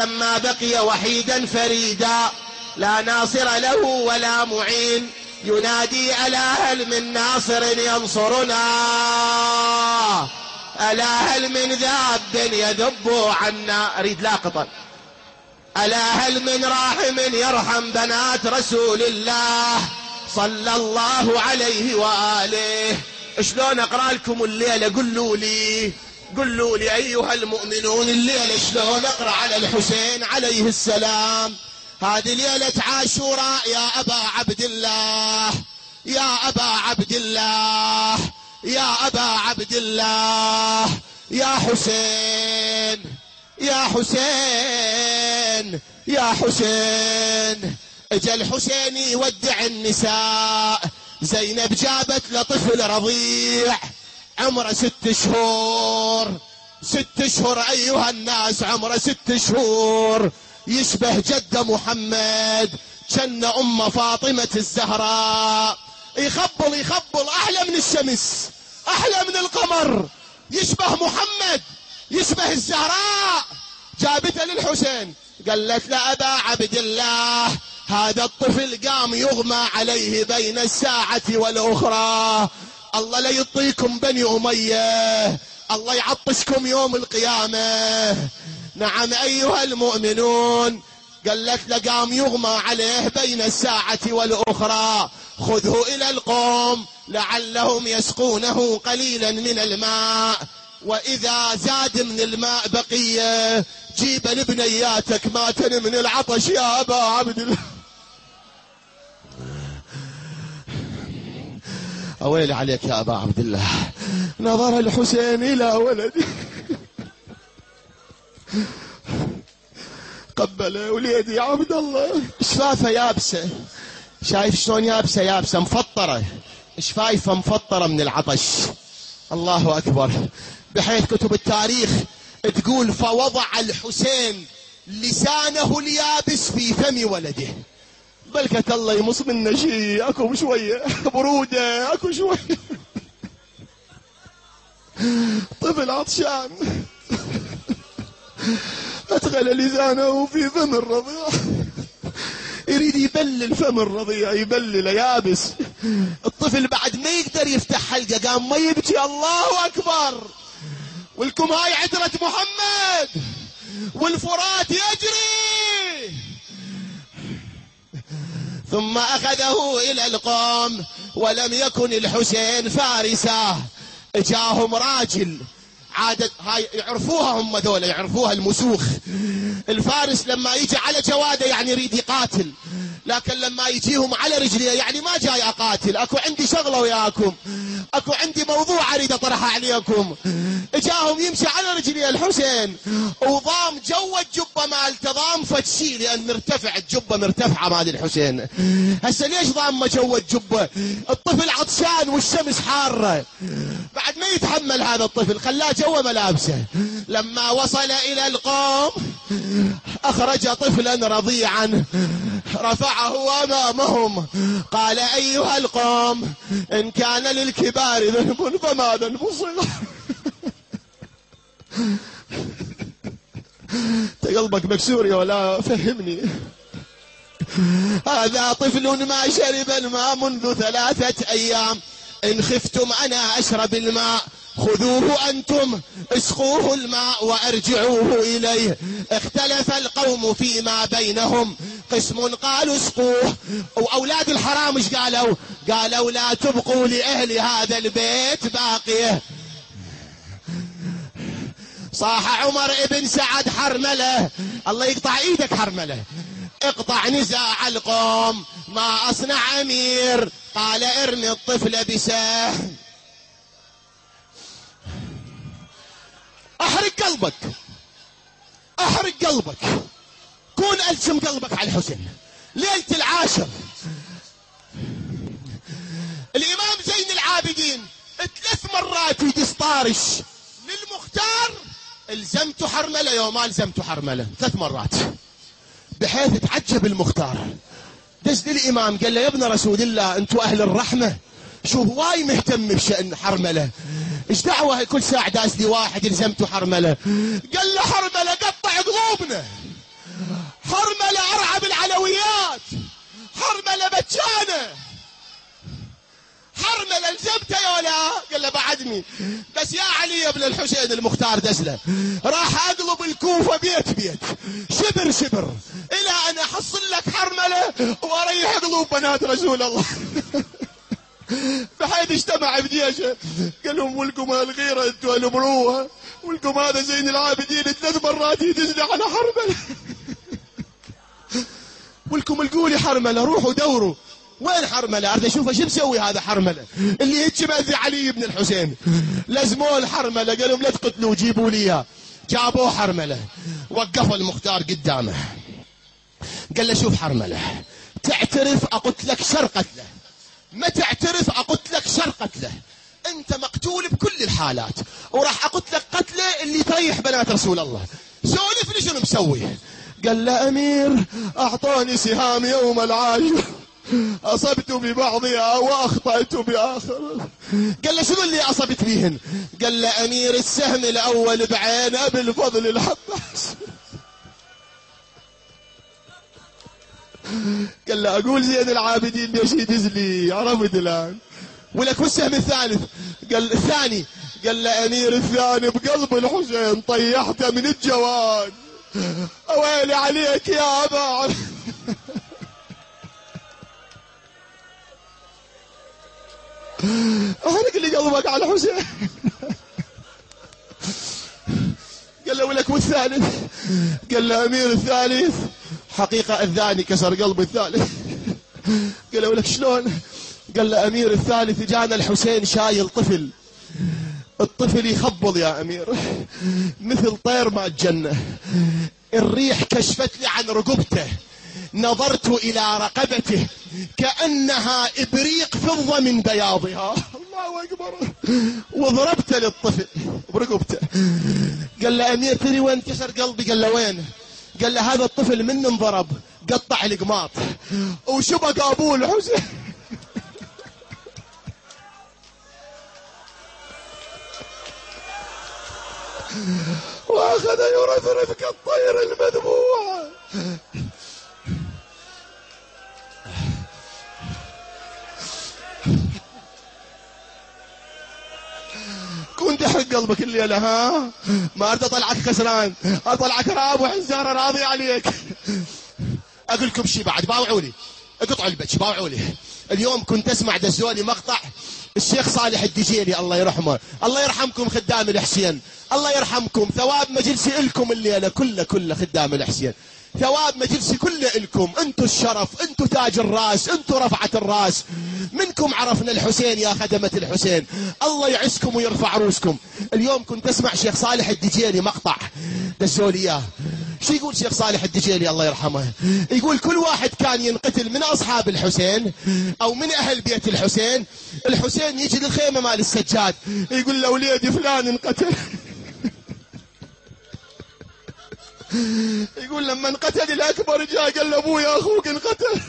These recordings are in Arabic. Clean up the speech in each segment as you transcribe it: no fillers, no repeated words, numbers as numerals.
لما بقي وحيدا فريدا لا ناصر له ولا معين ينادي ألا هل من ناصر ينصرنا ألا هل من ذاب يذب عنا أريد لاقطا ألا هل من راحم يرحم بنات رسول الله صلى الله عليه وآله. شلون أقرأ لكم الليلة؟ قلوا لي أيها المؤمنون الليلة شلون أقرأ على الحسين عليه السلام. هذه ليلة عاشوراء يا أبا عبد الله، يا أبا عبد الله، يا أبا عبد الله، يا حسين يا حسين يا حسين. اجا الحسين يودع النساء، زينب جابت لطفل رضيع عمره 6 شهور. 6 شهور أيها الناس، عمره 6 شهور، يشبه جد محمد، كان أم فاطمة الزهراء. يخبل أحلى من الشمس، أحلى من القمر، يشبه محمد، يشبه الزهراء. جابته للحسين قالت له أبا عبد الله هذا الطفل قام يغمى عليه بين الساعة والأخرى، الله لا يطيكم بني أمية، الله يعطشكم يوم القيامة. نعم أيها المؤمنون. قالت له قام يغمى عليه بين الساعة والأخرى، خذه إلى القوم لعلهم يسقونه قليلا من الماء، وإذا زاد من الماء بقية جيب لبنياتك ماتن من العطش يا أبا عبد الله. أويل عليك يا أبا عبد الله. نظر الحسين إلى ولده قبله وليدي يا عبد الله. شفافه يابسه، شايف شلون يابسه مفطره، شفايفه مفطره من العطش. الله أكبر. بحيث كتب التاريخ تقول فوضع الحسين لسانه اليابس في فم ولده. بلكة الله يمص منه شيء، اكو شويه بروده، اكو شويه طفل عطشان ادخل لسانه في فم الرضيع، يريد يبلل فم الرضيع، يبلله يابس. الطفل بعد ما يقدر يفتح حلقه قام ما يبكي. الله اكبر. ولكم هاي عترة محمد والفرات يجري. ثم أخذه إلى القوم، ولم يكن الحسين فارسا. جاهم راجل، عادة هاي يعرفوها هم ذولا، يعرفوها المسوخ. الفارس لما يجي على جواده يعني يريد يقاتل، لكن لما يجيهم على رجليه يعني ما جاي أقاتل، أكو عندي شغلة وياكم، أكو عندي موضوع أريد أطرحه عليكم. جاهم يمشي على رجليه الحسين، وضام جو الجبة مالته، ضام فتشي لأن مرتفع الجبة، مرتفعة مال الحسين. هسه ليش ضام جو الجبة؟ الطفل عطشان والشمس حارة، بعد ما يتحمل هذا الطفل خلاه جوا ملابسه. لما وصل إلى القوم أخرج طفلا رضيعا رفعه أمامهم، قال أيها القوم إن كان للكبار ذنب فما ذنب الصغار. قلبك مكسور يا ولا فهمني. هذا طفل ما شرب الماء منذ 3 أيام، إن خفتم أنا أشرب الماء خذوه أنتم اسقوه الماء وأرجعوه إليه. اختلف القوم فيما بينهم، قسم قالوا اسقوه، وأولاد الحرام ايش قالوا؟ قالوا لا تبقوا لأهل هذا البيت باقية. صاح عمر ابن سعد حرملة، الله يقطع ايدك حرملة، اقطع نزاع القوم، ما أصنع أمير؟ قال ارمي الطفل بسهم. احرق قلبك، احرق قلبك، كون ألسم قلبك على الحسين. ليلة العاشر الإمام زين العابدين 3 مرات يدستارش للمختار الزمت حرملة يوم ما الزمت حرملة، 3 مرات. بحيث تعجب المختار، دز الإمام قال له يا ابن رسول الله انتوا أهل الرحمة، شوف واي مهتم بشأن حرملة، ايش دعوة كل ساعة داز لي واحد الزمته حرملة؟ قال له حرملة قطع قلوبنا، حرملة أرعب العلويات، حرملة بتشانة، حرملة الزمته يا ولا. قال له بعدني بس يا علي ابن الحسين المختار دزله، راح اقلب الكوفة بيت بيت شبر شبر الى ان احصل لك حرملة واريح قلوب بنات رسول الله. بحيث اجتمع بجيشه قال لهم ولكم الغيرة انتوا المروها، ولكم هذا زين العابدين 3 مرات يدزلي على حرملة. ولكم القولي حرملة روحوا دوروا وين حرملة، اريد اشوفه شو مسوي هذا حرملة اللي هيك مأذي علي بن الحسين. لزموه الحرملة قالوا لا تقتلوه جيبوا لي اياه. جابوه حرملة وقفوا المختار قدامه قال له شوف حرملة، تعترف اقتلك شر قتله، ما تعترف اقتلك شر قتله، انت مقتول بكل الحالات وراح اقتلك قتله اللي تريح بنات رسول الله. سولف لي شنو مسوي. قال له امير اعطاني سهام يوم العاشر اصبت ببعضها واخطأت باخر. قال له شنو اللي اصبت بيهن؟ قال له امير السهم الاول بعين ابي الفضل العباس. قال له اقول زين العابدين ليش يدزلي، عرفت الان. ولك والسهم الثالث؟ قال الثاني. قال له امير الثاني بقلب الحسين طيحته من الجواد، اويلي عليك يا ابا. احرق لي قلبك على الحسين. قال له ولك والثالث؟ قال له امير الثالث حقيقة الثاني كسر قلب الثالث. قال له ولك شلون؟ قال له امير الثالث جانا الحسين شايل طفل، الطفل يخبل يا امير مثل طير ما الجنة، الريح كشفت لي عن رقبته، نظرت الى رقبته كأنها ابريق فضة من بياضها، الله اكبر، وضربت للطفل برقبته. قال له امير تدري وين كسر قلبي؟ قال له وين؟ قال له هذا الطفل من انضرب قطع القماط وشبك ابوه الحسين. واخذ يرفرف كالطير المذبوح. كنت احرق قلبك الليله، ها ما اريد اطلعك خسران، اطلعك راب وحزاره راضي عليك. اقول لكم شيء بعد، باوعوا لي اقطعوا البتش، باوعوا لي. اليوم كنت اسمع دزولي مقطع الشيخ صالح الدجيلي الله يرحمه، الله يرحمكم خدام الحسين، الله يرحمكم، ثواب مجلسي الكم الليله كله خدام الحسين، ثواب مجلسي كله الكم، انتوا الشرف، انتوا تاج الراس، انتوا رفعة الراس، منكم عرفنا الحسين يا خدمة الحسين، الله يعزكم ويرفع روسكم. اليوم كنت اسمع شيخ صالح الدجيلي مقطع دزولي اياه. شو يقول شيخ صالح الدجيلي الله يرحمه؟ يقول كل واحد كان ينقتل من اصحاب الحسين او من اهل بيت الحسين، الحسين يجي للخيمة مال السجاد يقول له وليدي فلان انقتل. يقول لما انقتل الاكبر جاء قال له ابويا اخوك انقتل.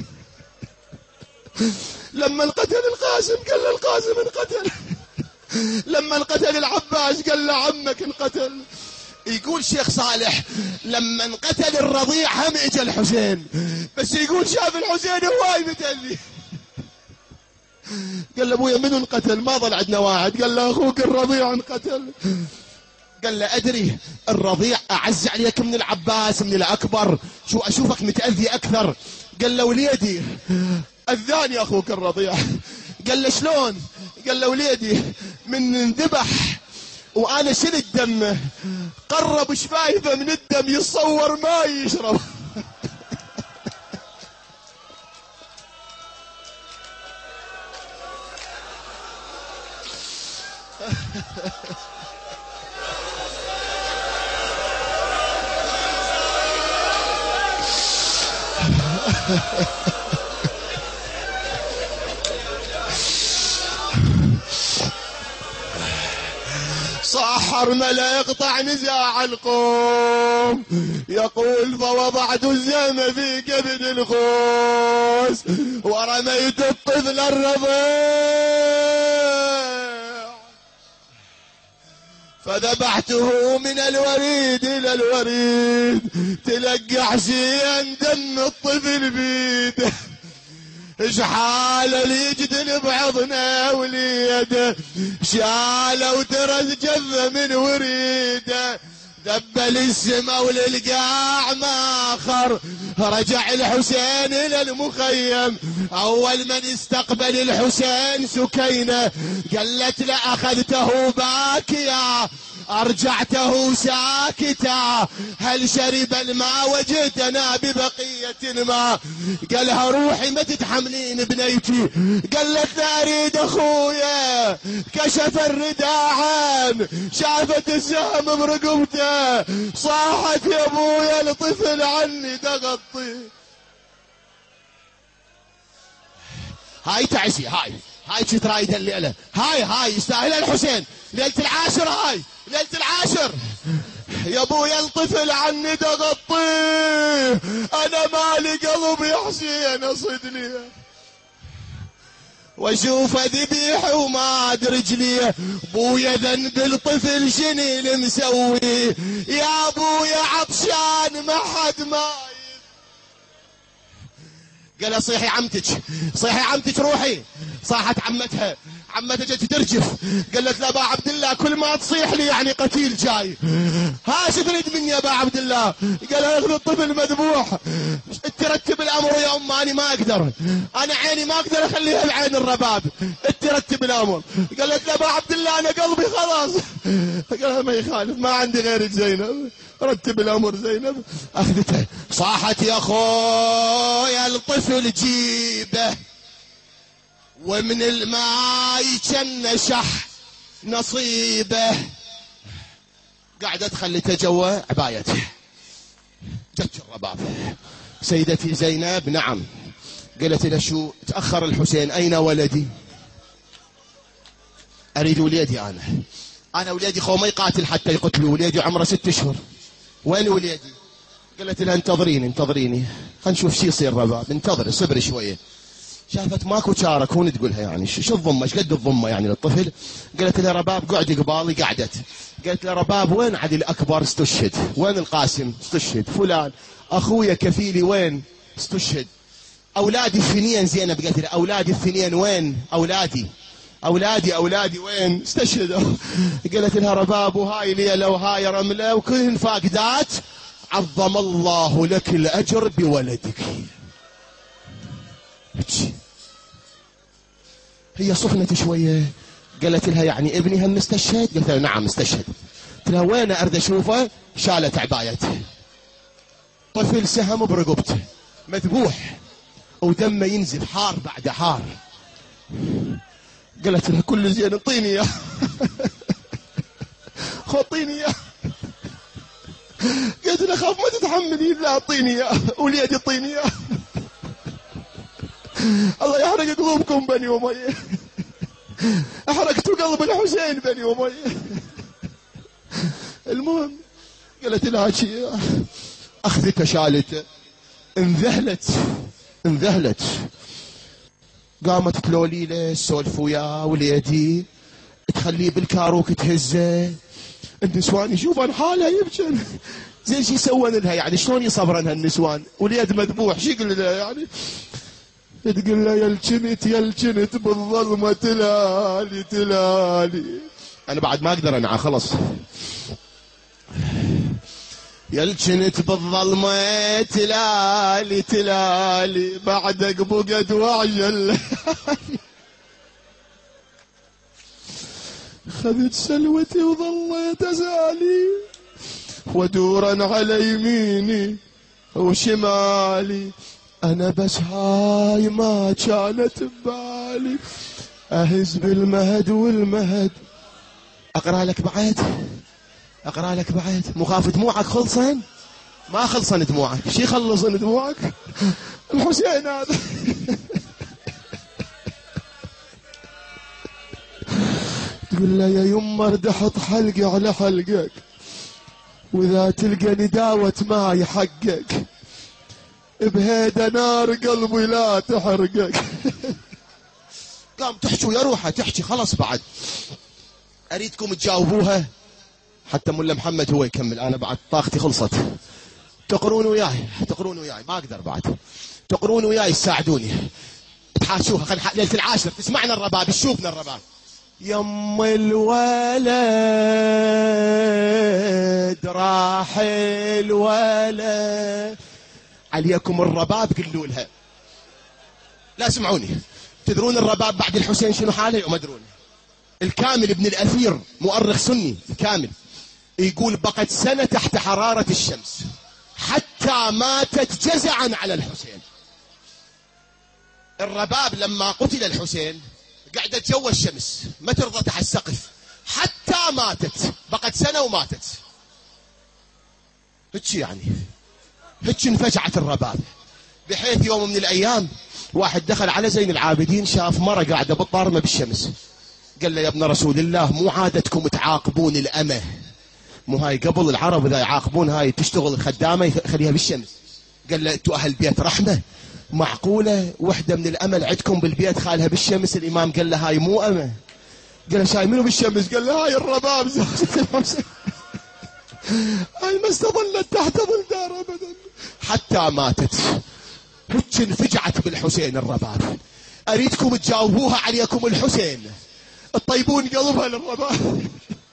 لما انقتل القاسم قال له القاسم انقتل. لما انقتل العباس قال له عمك انقتل. يقول شيخ صالح لما انقتل الرضيع هم اجى الحسين، بس يقول شاف الحسين هواي متأذي. قال له ابويا منو انقتل؟ ما ظل عندنا واحد. قال له اخوك الرضيع انقتل. قال له ادري الرضيع اعز عليك من العباس من الاكبر، شو اشوفك متأذي اكثر. قال له وليدي اذاني اخوك الرضيع. قال له شلون؟ قال له وليدي من انذبح وانا شلت دمه قرب شفايفه من الدم يتصور ما يشرب. صاح حرملة يقطع نزاع القوم، يقول فوضعت الزم في كبد الخوس ورميت الطفل الرضيع فذبحته من الوريد إلى الوريد، تلقى حسين دم الطفل بيده، شحال اليجدن بعضنا وليده، شالوا ترى جذة من وريده، ذبل السما وللقاع ماخر، رجع الحسين الى المخيم. اول من استقبل الحسين سكينة، قالت له اخذته باكيا ارجعته ساكتا، هل شرب الماء وجدنا ببقية الماء؟ قالها روحي ما تتحملين بنيتي. قالت لا اريد اخويا، كشف الرداء عن شافت السهم برقبته، صاحت يا ابويا الطفل عني تغطي. هاي تعسي، هاي كنت رايدة الليلة، هاي يستاهل الحسين، ليلة العاشر، هاي ليلة العاشر. يا ابويا الطفل عني تغطيه، انا مالي قلب يا حسين اصدني، واشوف ذبيح وما رجلي، بويا ذنب الطفل شني مسوي، يا ابويا عطشان ما حد ماي. قال صيحي عمتك، صيحي عمتك روحي. صاحت عمتها جت ترجف، قالت لا ابا عبد الله كل ما تصيح لي يعني قتيل جاي، ها شو تريد مني يا ابا عبد الله؟ قال اخذ الطفل مذبوح، ترتب الامر يا ام، اني ما اقدر، انا عيني ما اقدر اخليها بعين الرباب، ترتب الامر. قالت لا ابا عبد الله انا قلبي خلاص. قال ما يخالف، ما عندي غيرك زينب، رتب الامر. زينب اخذته، صاحت يا اخويا الطفل جيبه، ومن الماء كان شح نصيبه. قاعدة خلته جوا عبايته، جت الرباب. سيدتي زينب نعم، قالت له شو تأخر الحسين، أين ولدي؟ أريد وليدي، أنا وليدي خو ما يقاتل حتى يقتلوا، وليدي عمره 6 أشهر، وين وليدي؟ قالت لها انتظريني خلينا نشوف شي يصير رباب، انتظري صبري شوية. شافت ماكو شارك، هون تقولها يعني شو الضمة، ايش قد الضمة يعني للطفل؟ قالت له رباب قعدي قبالي، قعدت. قالت له رباب وين عدي الأكبر استشهد، وين القاسم استشهد، فلان أخويا كفيلي وين استشهد، أولادي الثنين. زينب قالت له أولادي الثنين وين؟ أولادي وين استشهدوا؟ قالت لها رباب وهاي ليلة وهاي رملة وكلهن فاقدات، عظم الله لك الأجر بولدك. هي صفنت شوية، قالت لها يعني ابني هم استشهد؟ قالت لها نعم استشهد. قالت لها وين أرد أشوفه؟ شالت عبايته، طفل سهم برقبته مذبوح ودمه ينزف حار بعد حار. قالت لها كل زين اعطيني اياه، اعطيني اياه. قالت لها خاف ما تتحملي، لا اعطيني اياه، وليدي اعطيني اياه. الله يحرق قلوبكم بني أمية، احرقتوا قلب الحسين بني أمية. المهم قالت لها شيء، اخذته شالته، انذهلت. قامت تلوليله تسولف وياه وليدي، تخليه بالكاروك تهزه. النسوان يشوفن حالها يبكن، زين شي يسوون لها يعني، شلون يصبرن هالنسوان؟ وليد مذبوح شي يقول لها يعني؟ تقول له يلجنت بالظلمة تلالي. انا بعد ما اقدر انعى خلص. يلجنت بالظلمة تلالي بعدك بقد وعجل. خذت سلوتي وظليت ازالي، ودورا على يميني وشمالي، انا بس هاي ما كانت ببالي، اهز بالمهد والمهد. اقرا لك بعد مخاف دموعك خلصن؟ ما خلصن دموعك، شي خلصن دموعك؟ الحسين هذا. تقول له يا يمه ردحت حلقي على حلقك، واذا تلقى نداوة ماي حقك، بهيدا نار قلبي لا تحرقك. قام تحكوا يا روحه تحكي خلص، بعد اريدكم تجاوبوها. حتى ملا محمد هو يكمل، أنا بعد طاقتي خلصت. تقرون وياي ما أقدر بعد. تقرون وياي تساعدوني تحاشوها. ليلة العاشر تسمعنا الرباب، تشوفنا الرباب. يم الولد راح الولد، عليكم الرباب قلوا لها. لا اسمعوني، تدرون الرباب بعد الحسين شنو حاله؟ وما تدرون. الكامل ابن الأثير مؤرخ سني الكامل يقول بقت سنة تحت حرارة الشمس حتى ماتت جزعا على الحسين. الرباب لما قتل الحسين قعدت جوا الشمس ما ترضى تحت السقف حتى ماتت، بقت سنة وماتت. هيك يعني، هيك انفجعت الرباب، بحيث يوم من الأيام واحد دخل على زين العابدين شاف مرة قاعدة بالطارمة بالشمس، قال له يا ابن رسول الله مو عادتكم تعاقبون الأمة؟ مو هاي قبل العرب إذا يعاقبون هاي تشتغل الخدامة يخليها بالشمس. قال له انتوا أهل بيت رحمة، معقولة وحدة من الأمل عندكم بالبيت خالها بالشمس؟ الإمام قال له هاي مو أمة. قال له شاي منو بالشمس؟ قال له هاي الرباب هاي ما استظلت تحت ظل دار أبدا حتى ماتت. هيك انفجعت بالحسين الرباب. أريدكم تجاوبوها عليكم الحسين، تطيبون قلبها للرباب.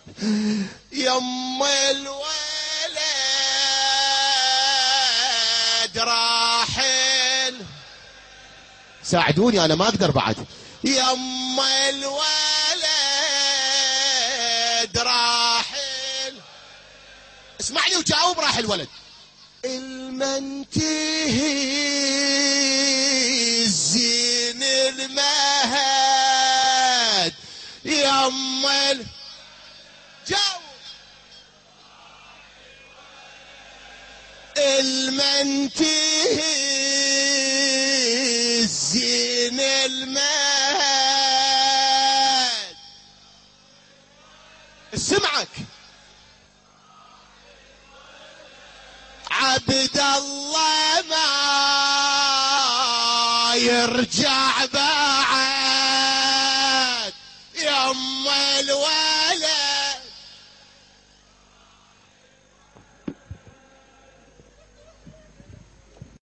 يم الولد راحل، ساعدوني أنا ما أقدر بعد. يم الولد راحل، اسمعني وجاوب. راح الولد المنتهي الزين المهد. يم جاوب. المنتهي الزين المهد. سمعك عبد الله ما يرجع بعد. يم الولد